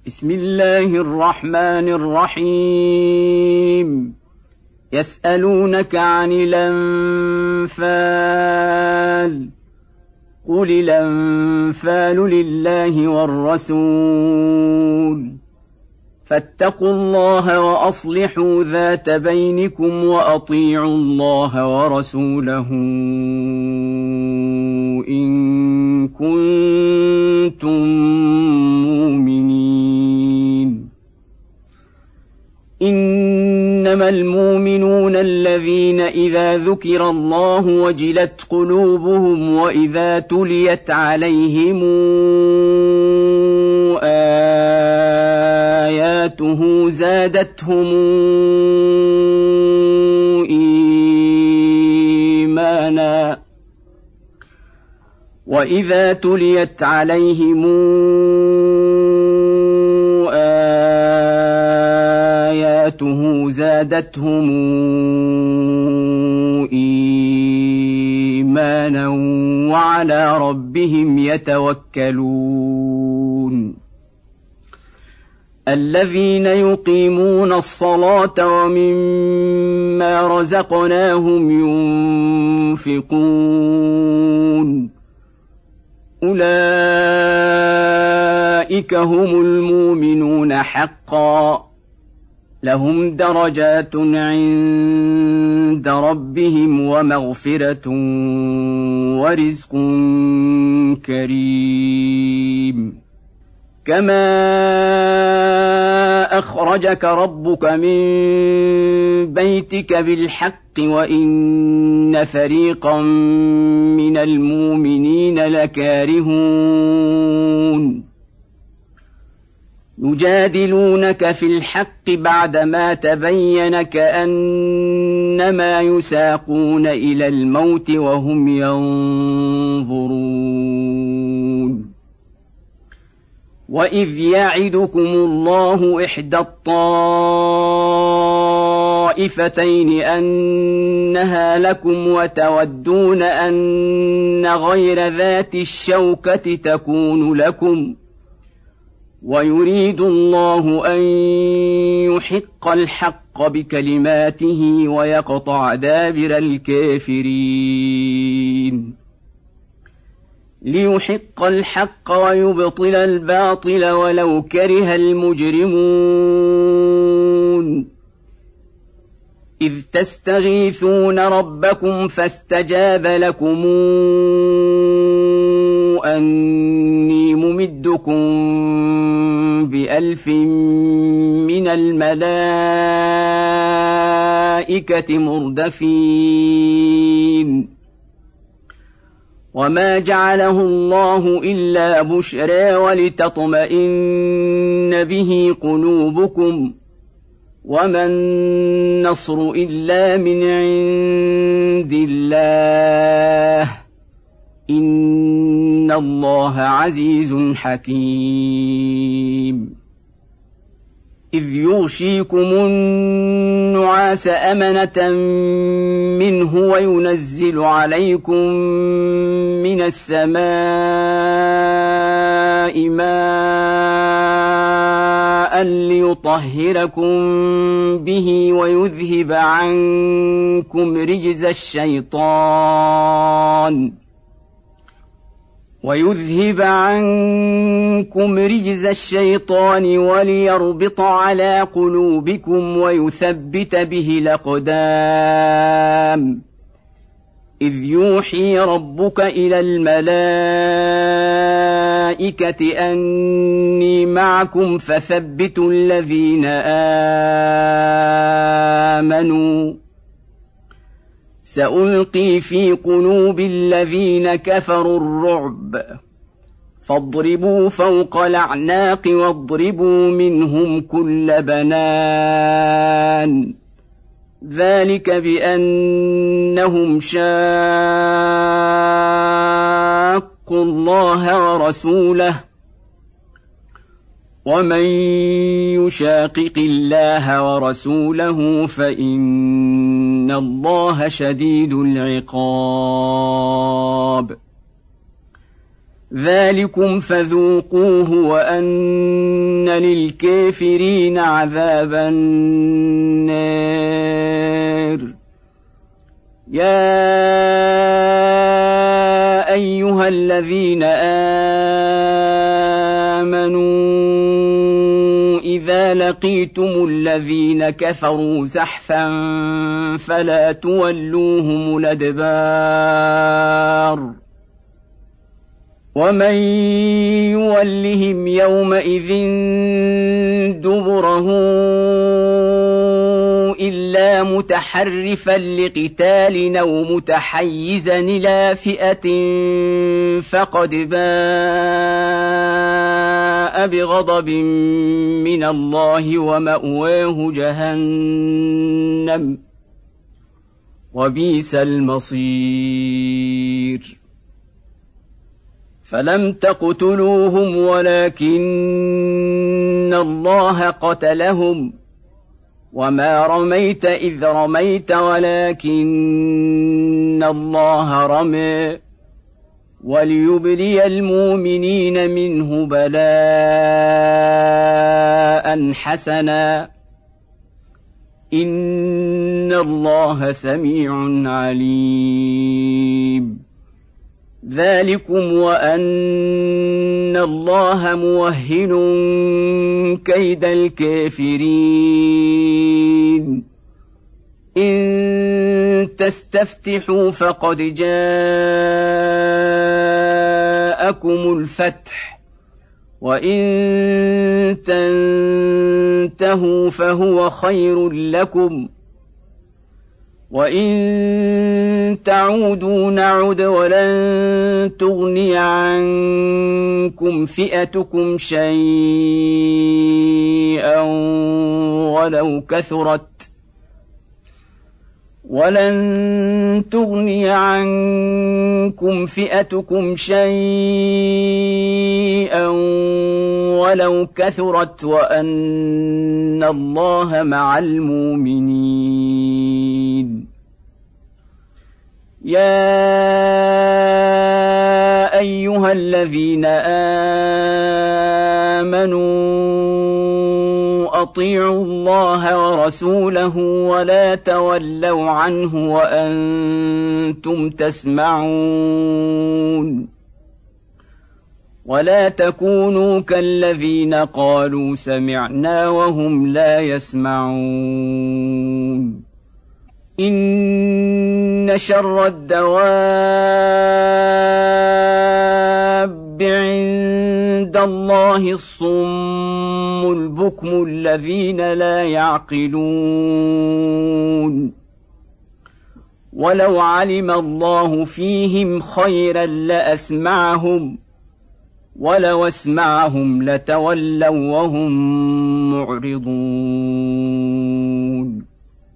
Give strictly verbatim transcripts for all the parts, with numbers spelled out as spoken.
بسم الله الرحمن الرحيم يسألونك عن الأنفال قل الأنفال لله والرسول فاتقوا الله وأصلحوا ذات بينكم وأطيعوا الله ورسوله إن كنتم مؤمنين. إنما المؤمنون الذين إذا ذكر الله وجلت قلوبهم وإذا تليت عليهم آياته زادتهم إيمانا وإذا تليت عليهم آياته زادتهم إيمانا وعلى ربهم يتوكلون. الذين يقيمون الصلاة ومما رزقناهم ينفقون أولئك هم المؤمنون حقا لهم درجات عند ربهم ومغفرة ورزق كريم. كما أخرجك ربك من بيتك بالحق وإن فريقا من المؤمنين لكارهون يجادلونك في الحق بعدما تبين كأنما يساقون إلى الموت وهم ينظرون. وإذ يعدكم الله إحدى الطائفتين أنها لكم وتودون أن غير ذات الشوكة تكون لكم ويريد الله أن يحق الحق بكلماته ويقطع دابر الكافرين ليحق الحق ويبطل الباطل ولو كره المجرمون. إذ تستغيثون ربكم فاستجاب لكم أني ممدكم بألف من الملائكة مردفين. وما جعله الله إلا بشرى ولتطمئن به قلوبكم وما النصر إلا من عند الله إن الله عزيز حكيم. إذ يغشيكم النعاس أمنة منه وينزل عليكم من السماء ماء ليطهركم به ويذهب عنكم رجز الشيطان ويذهب عنكم رجز الشيطان وليربط على قلوبكم ويثبت به الأقدام. إذ يوحي ربك إلى الملائكة أني معكم فثبتوا الذين آمنوا سألقي في قلوب الذين كفروا الرعب فاضربوا فوق الأعناق واضربوا منهم كل بنان ذلك بأنهم شاقوا الله ورسوله ومن يشاقق الله ورسوله فإن الله شديد العقاب. ذلكم فذوقوه وأن للكافرين عذاب النار يا أيها الذين آمنوا إذا لقيتم الذين كفروا زحفا فلا تولوهم الأدبار ومن يولهم يومئذ دبره إلا متحرفا لقتال أو متحيزا إلى فئة فقد باء بغضب من الله ومأواه جهنم وبئس المصير فلم تقتلوهم ولكن الله قتلهم وما رميت إذ رميت ولكن الله رمى وليبلي المؤمنين منه بلاء حسنا إن الله سميع عليم ذلكم وأن الله موهن كيد الكافرين إن تستفتحوا فقد جاءكم الفتح وإن تنتهوا فهو خير لكم وإن تعودوا نعد ولن تغني عنكم فئتكم شيئا ولو كثرت ولن تغني عنكم فئتكم شيئا ولو كثرت وأن الله مع المؤمنين يا أيها الذين آمنوا أطيعوا الله ورسوله ولا تولوا عنه وأنتم تسمعون ولا تكونوا كالذين قالوا سمعنا وهم لا يسمعون إن شر الدواب عند الله الصم البكم الذين لا يعقلون ولو علم الله فيهم خيرا لأسمعهم ولو اسمعهم لتولوا وهم معرضون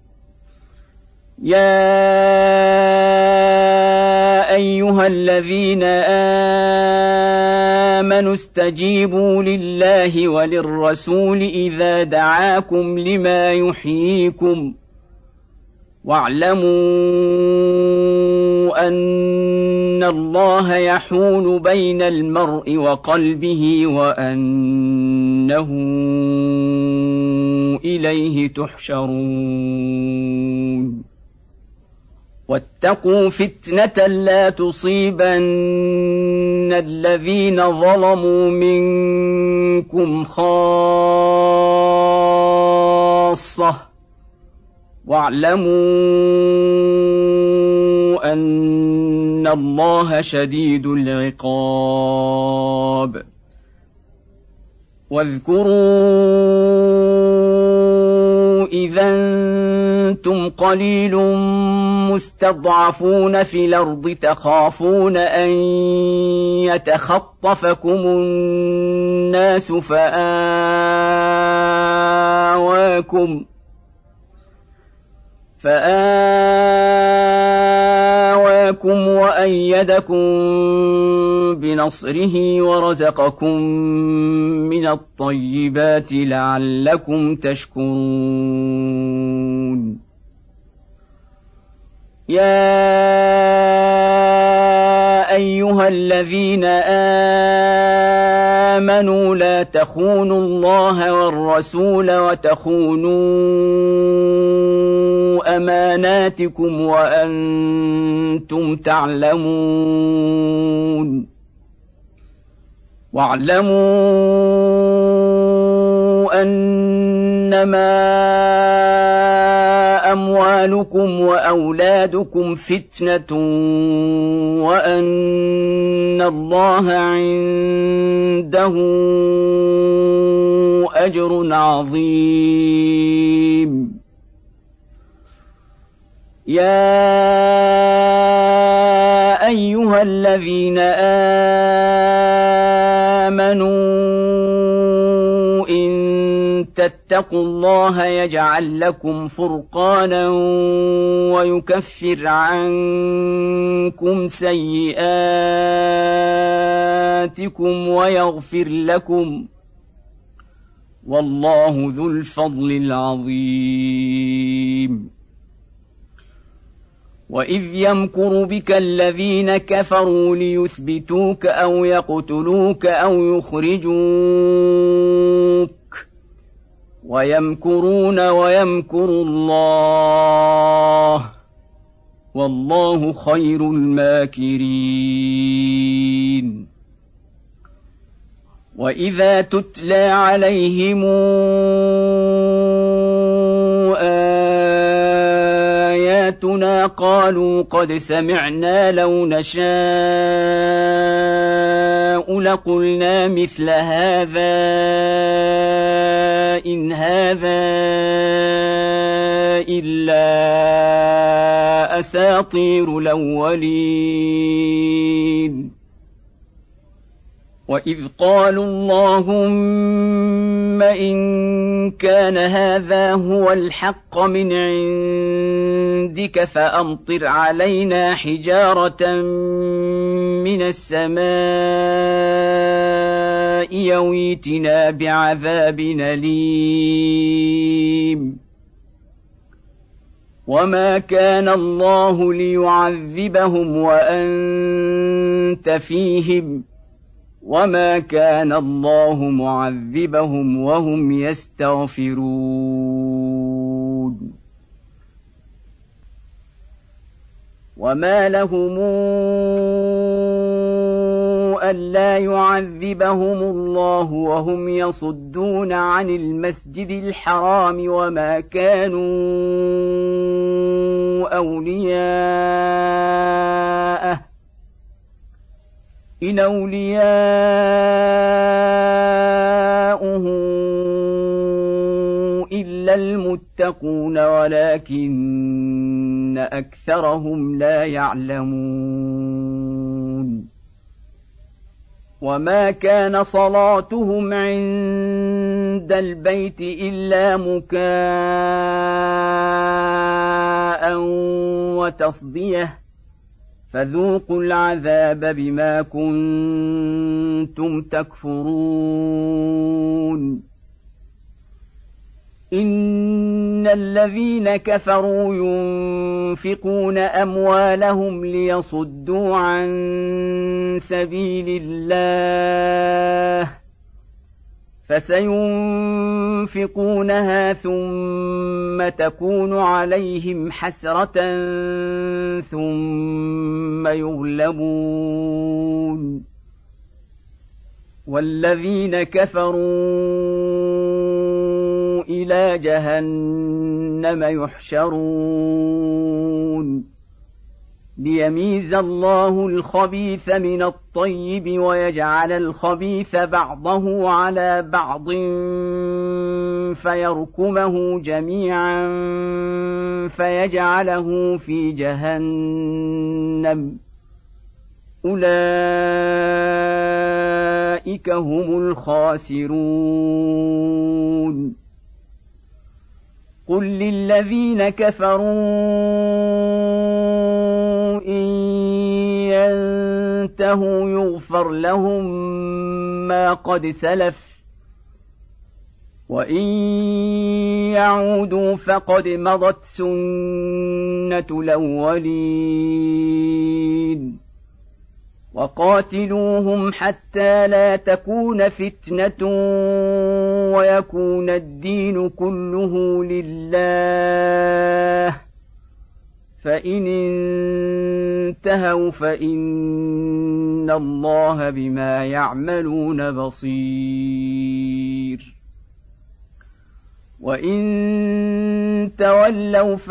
يا أيها الذين آمنوا استجيبوا لله وللرسول إذا دعاكم لما يحييكم واعلموا أن الله يحول بين المرء وقلبه وأنه إليه تحشرون واتقوا فتنة لا تصيبن الذين ظلموا منكم خاصة واعلموا أن الله شديد العقاب واذكروا إذا أنتم قليل مستضعفون في الأرض تخافون أن يتخطفكم الناس فآواكم فآواكم وأيدكم بنصره ورزقكم من الطيبات لعلكم تشكرون يا أيها الذين آمنوا لا تخونوا الله والرسول وتخونوا أماناتكم وأنتم تعلمون واعلموا أنما أموالكم وأولادكم فتنة وأن الله عنده أجر عظيم. يا أيها الذين آمنوا إن تتقوا الله يجعل لكم فرقانا ويكفر عنكم سيئاتكم ويغفر لكم والله ذو الفضل العظيم. وإذ يمكر بك الذين كفروا ليثبتوك أو يقتلوك أو يخرجوك ويمكرون ويمكر الله والله خير الماكرين. وإذا تتلى عليهم آياتنا قالوا قد سمعنا لو نشاء لقلنا مثل هذا إن هذا إلا أساطير الأولين. وإذ قالوا اللهم إن كان هذا هو الحق من عندك فأمطر علينا حجارة من السماء يويتنا بعذاب أليم. وما كان الله ليعذبهم وأنت فيهم وما كان الله معذبهم وهم يستغفرون. وما لهم ألا يعذبهم الله وهم يصدون عن المسجد الحرام وما كانوا أولياءه إن أولياؤه إلا المتقون ولكن أكثرهم لا يعلمون. وما كان صلاتهم عند البيت إلا مكاء وتصديه فذوقوا العذاب بما كنتم تكفرون. إن الذين كفروا ينفقون أموالهم ليصدوا عن سبيل الله فسينفقونها ثم تكون عليهم حسرة ثم يغلبون والذين كفروا إلى جهنم يحشرون ليميز الله الخبيث من الطيب ويجعل الخبيث بعضه على بعض فيركمه جميعا فيجعله في جهنم أولئك هم الخاسرون. قل للذين كفروا إن ينتهوا يغفر لهم ما قد سلف وإن يعودوا فقد مضت سنة الأولين. وقاتلوهم حتى لا تكون فتنة ويكون الدين كله لله، فإن انتهوا فإن الله بما يعملون بصير. وإن تولوا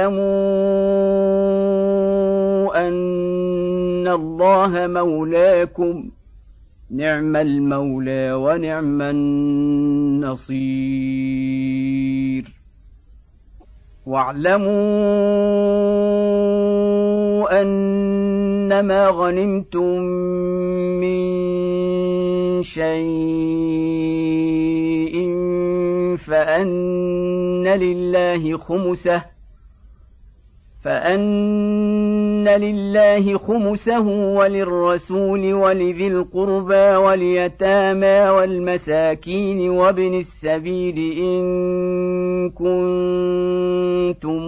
فاعلموا أن الله مولاكم، نعم المولى ونعم النصير. واعلموا أنما غنمتم من شيء فأن لله خمسه فأن لله خمسه وللرسول ولذي القربى واليتامى والمساكين وابن السبيل إن كنتم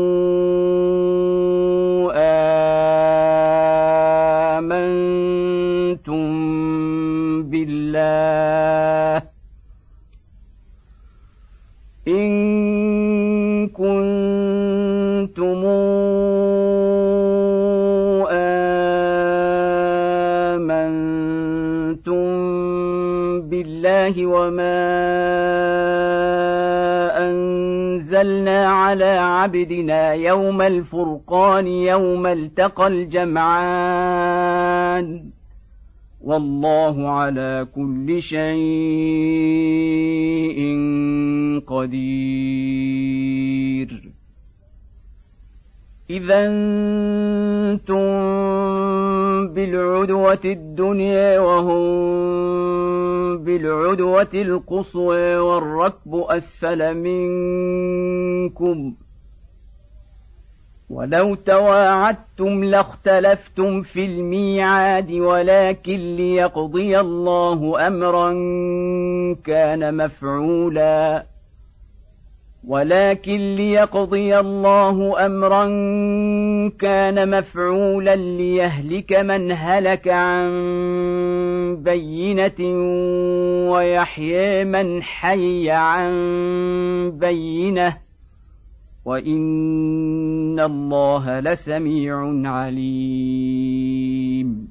آمنتم بالله إن كنتم آمنتم بالله وما أنزلنا على عبدنا يوم الفرقان يوم التقى الجمعان، والله على كل شيء قدير. إذا أنتم بالعدوة الدنيا وهم بالعدوة القصوى والركب أسفل منكم، ولو تواعدتم لاختلفتم في الميعاد ولكن ليقضي الله أمرا كان مفعولا ولكن ليقضي الله أمرا كان مفعولا ليهلك من هلك عن بينة ويحيى من حي عن بينة، وإن الله لسميع عليم.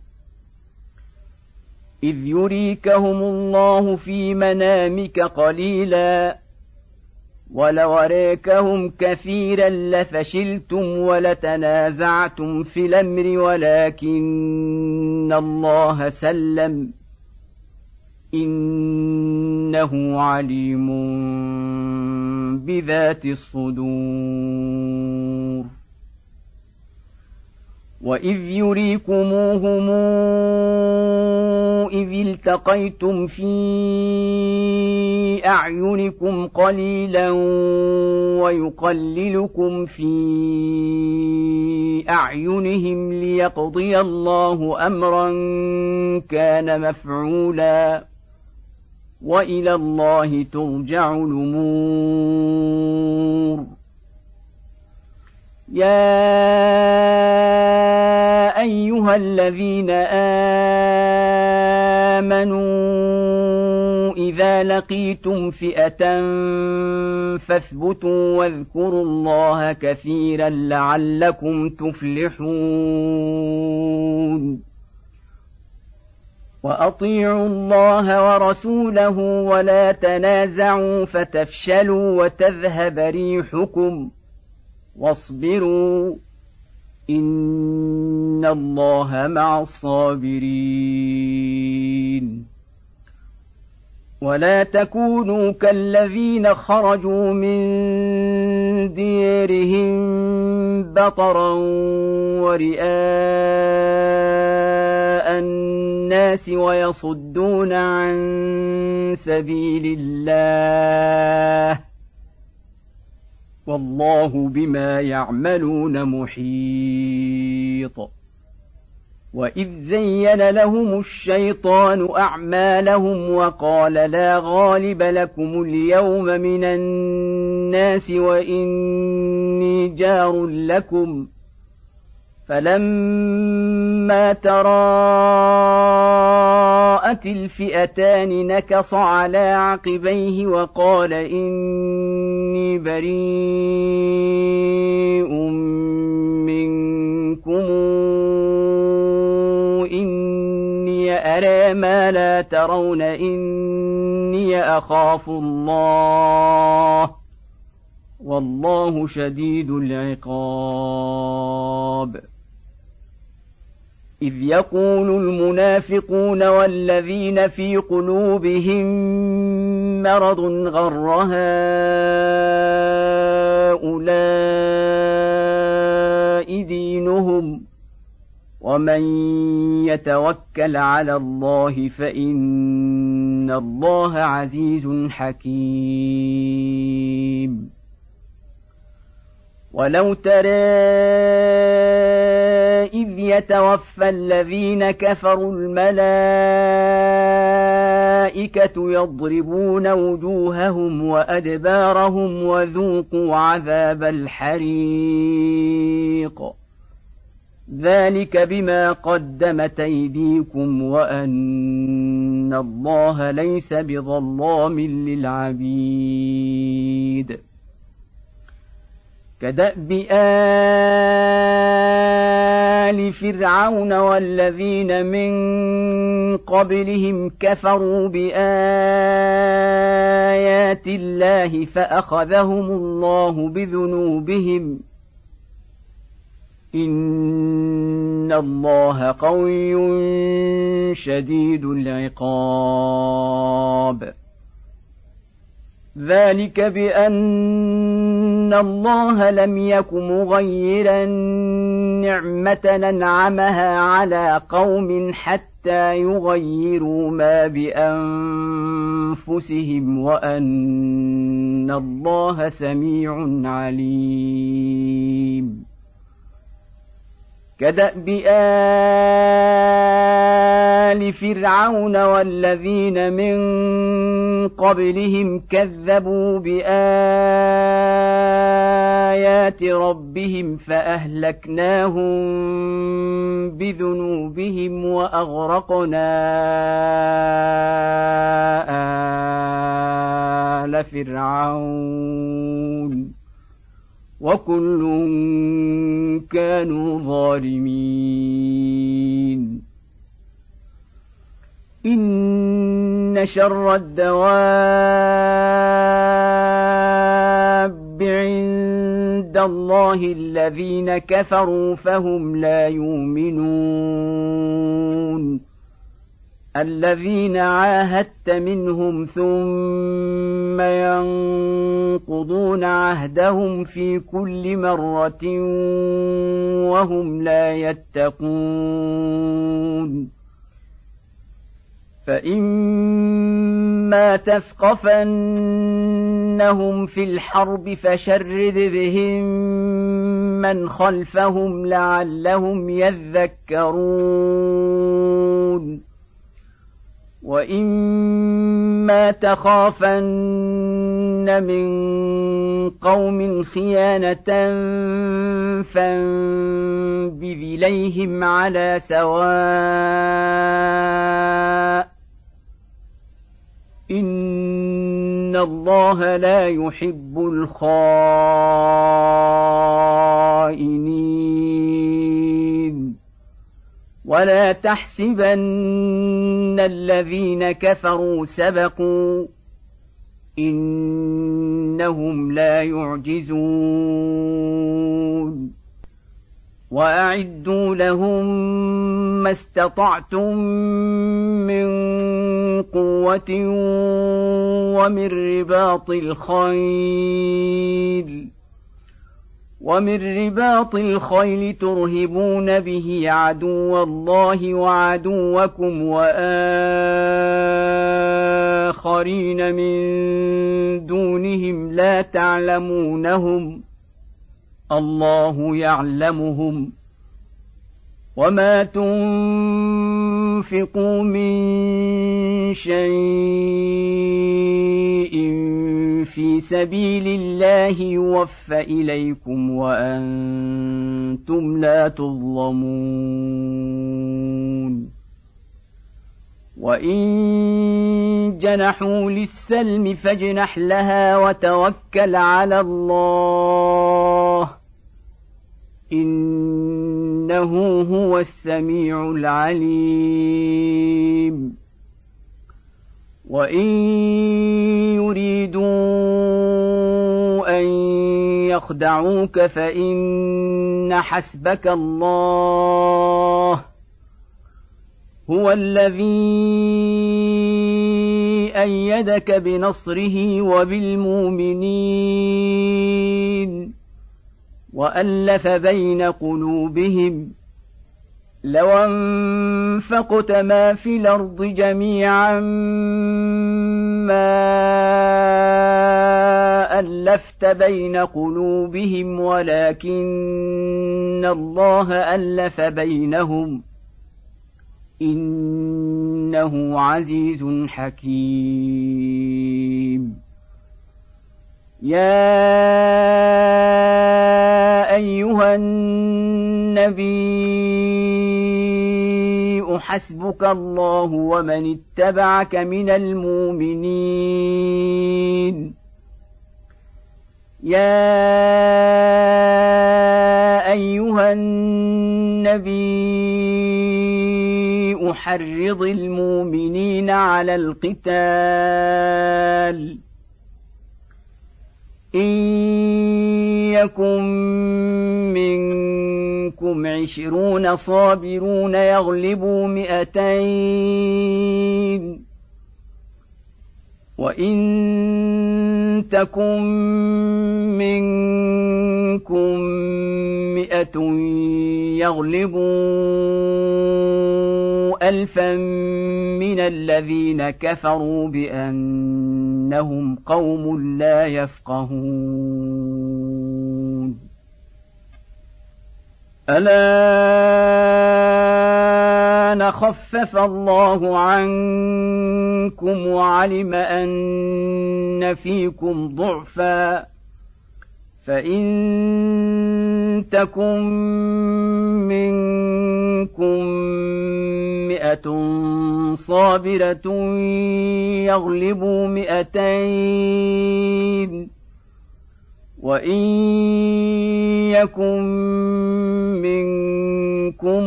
إذ يريكهم الله في منامك قليلا ولو أريكهم كثيرا لفشلتم ولتنازعتم في الأمر ولكن الله سلم إنه عليم بذات الصدور. وإذ يريكموهم إذ التقيتم في أعينكم قليلا ويقللكم في أعينهم ليقضي الله أمرا كان مفعولا وإلى الله ترجع الأمور. يا أيها الذين آمنوا إذا لقيتم فئة فاثبتوا واذكروا الله كثيرا لعلكم تفلحون. وأطيعوا الله ورسوله ولا تنازعوا فتفشلوا وتذهب ريحكم واصبروا إن الله مع الصابرين. ولا تكونوا كالذين خرجوا من ديارهم بطرا ورئاء الناس ويصدون عن سبيل الله والله بما يعملون محيط. وإذ زين لهم الشيطان أعمالهم وقال لا غالب لكم اليوم من الناس وإني جار لكم فلما تراءت الفئتان نكص على عقبيه وقال إني بريء منكم إني أرى ما لا ترون إني أخاف الله والله شديد العقاب. إذ يقول المنافقون والذين في قلوبهم مرض غر هؤلاء دينهم ومن يتوكل على الله فإن الله عزيز حكيم. ولو ترى إذ يتوفى الذين كفروا الملائكة يضربون وجوههم وأدبارهم وذوقوا عذاب الحريق ذلك بما قدمت أيديكم وأن الله ليس بظلام للعبيد. كدأب آل فرعون والذين من قبلهم كفروا بآيات الله فأخذهم الله بذنوبهم إن الله قوي شديد العقاب. ذلك بأن الله لم يك مغيرا نعمة أنعمها على قوم حتى يغيروا ما بأنفسهم وأن الله سميع عليم. كدأب آل فرعون والذين من قبلهم كذبوا بآيات ربهم فأهلكناهم بذنوبهم وأغرقنا آل فرعون وكل كانوا ظالمين. إن شر الدواب عند الله الذين كفروا فهم لا يؤمنون الذين عاهدت منهم ثم ينقضون عهدهم في كل مرة وهم لا يتقون. فإما تثقفنهم في الحرب فشرد بهم من خلفهم لعلهم يذكرون. وإما تخافن من قوم خيانة فانبذ إليهم على سواء إن الله لا يحب الخائنين. ولا تحسبن الذين كفروا سبقوا إنهم لا يعجزون. وأعدوا لهم ما استطعتم من قوة ومن رباط الخيل ومن رباط الخيل ترهبون به عدو الله وعدوكم وآخرين من دونهم لا تعلمونهم الله يعلمهم وما تنفقوا تنفقوا من شيء في سبيل الله يوفى إليكم وأنتم لا تظلمون وإن جنحوا للسلم فاجنح لها وتوكل على الله إنه هو السميع العليم وإن يريدوا أن يخدعوك فإن حسبك الله هو الذي أيدك بنصره وبالمؤمنين وألف بين قلوبهم لو أنفقت ما في الأرض جميعا ما ألفت بين قلوبهم ولكن الله ألف بينهم إنه عزيز حكيم يا أيها النبي حسبك الله ومن اتبعك من المؤمنين يا أيها النبي حرض المؤمنين على القتال إن يكن منكم عشرون صابرون يغلبوا مئتين وإن تكن منكم مئة يغلبوا ألفا من الذين كفروا بأنهم قوم لا يفقهون الآن خفف الله عنكم وعلم أن فيكم ضعفا فإن تكن منكم مئة صابرة يغلبوا مئتين وإن يكن منكم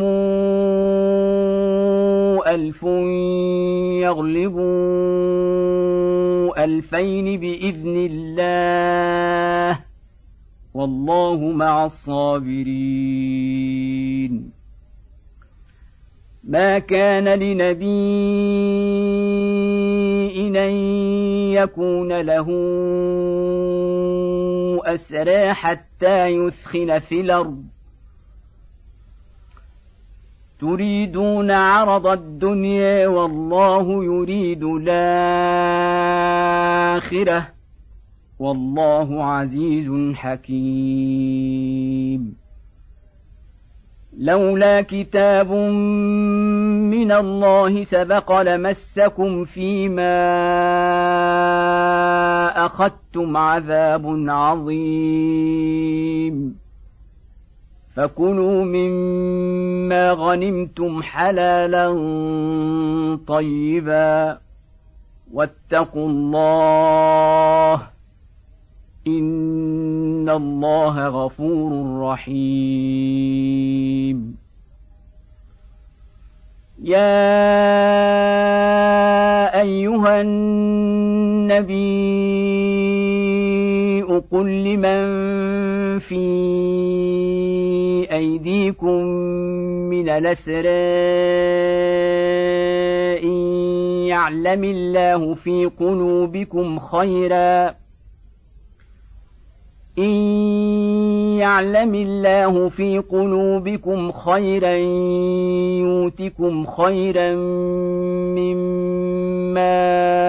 ألف يغلبوا ألفين بإذن الله والله مع الصابرين ما كان لنبي أن يكون له أسرى حتى يثخن في الأرض تريدون عرض الدنيا والله يريد الآخرة والله عزيز حكيم لولا كتاب من الله سبق لمسكم فيما أخذتم عذاب عظيم فكلوا مما غنمتم حلالا طيبا واتقوا الله إن الله غفور رحيم يا أيها النبي قل لمن في أيديكم من الأسرى إن يعلم الله في قلوبكم خيرا إن يعلم الله في قلوبكم خيرا يؤتكم خيرا مما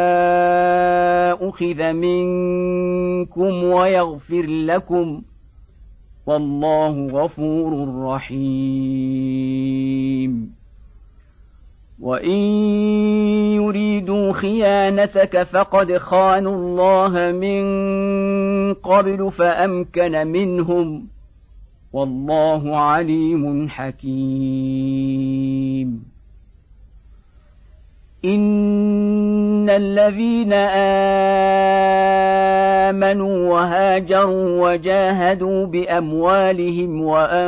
أخذ منكم ويغفر لكم والله غفور رحيم وإن يريدوا خيانتك فقد خانوا الله من قبل فأمكن منهم والله عليم حكيم إن الذين آمنوا وهاجروا وجاهدوا بأموالهم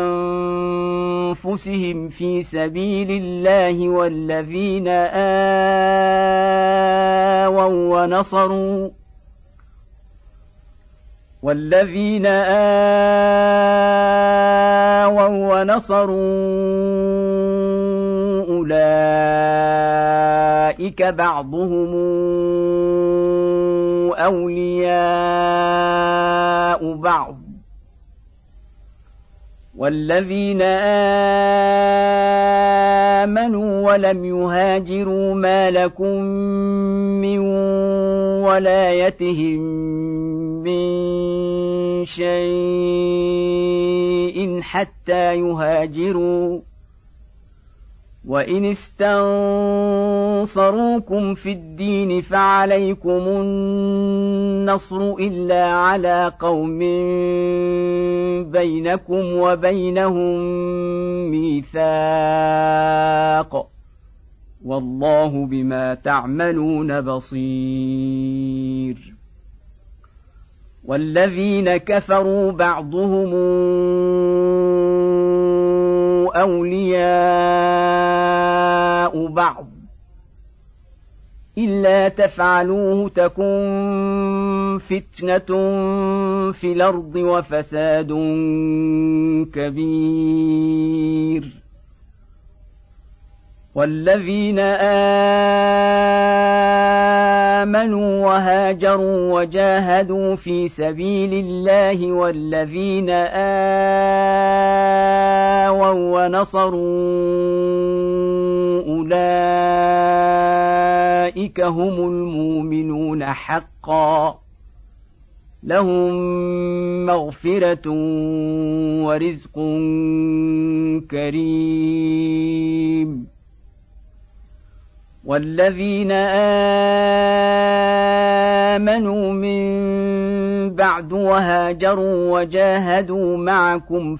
وأنفسهم في سبيل الله والذين آووا ونصروا والذين آووا ونصروا أولئك بعضهم أولياء بعض والذين آمنوا ولم يهاجروا ما لكم من ولايتهم من شيء حتى يهاجروا وإن استنصروكم في الدين فعليكم النصر إلا على قوم بينكم وبينهم ميثاق والله بما تعملون بصير والذين كفروا بعضهم أولياء بعض إلا تفعلوه تكن فتنة في الأرض وفساد كبير والذين آمنوا وهاجروا وجاهدوا في سبيل الله والذين آووا ونصروا أولئك هم المؤمنون حقا لهم مغفرة ورزق كريم والذين آمنوا من بعد وهاجروا وجاهدوا معكم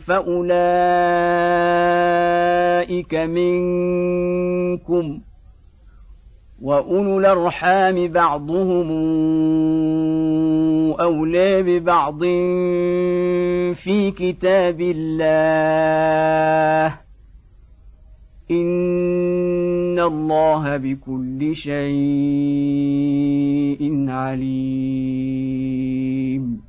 فأولئك منكم وأولو الأرحام بعضهم أولى ببعض في كتاب الله إن الله بكل شيء عليم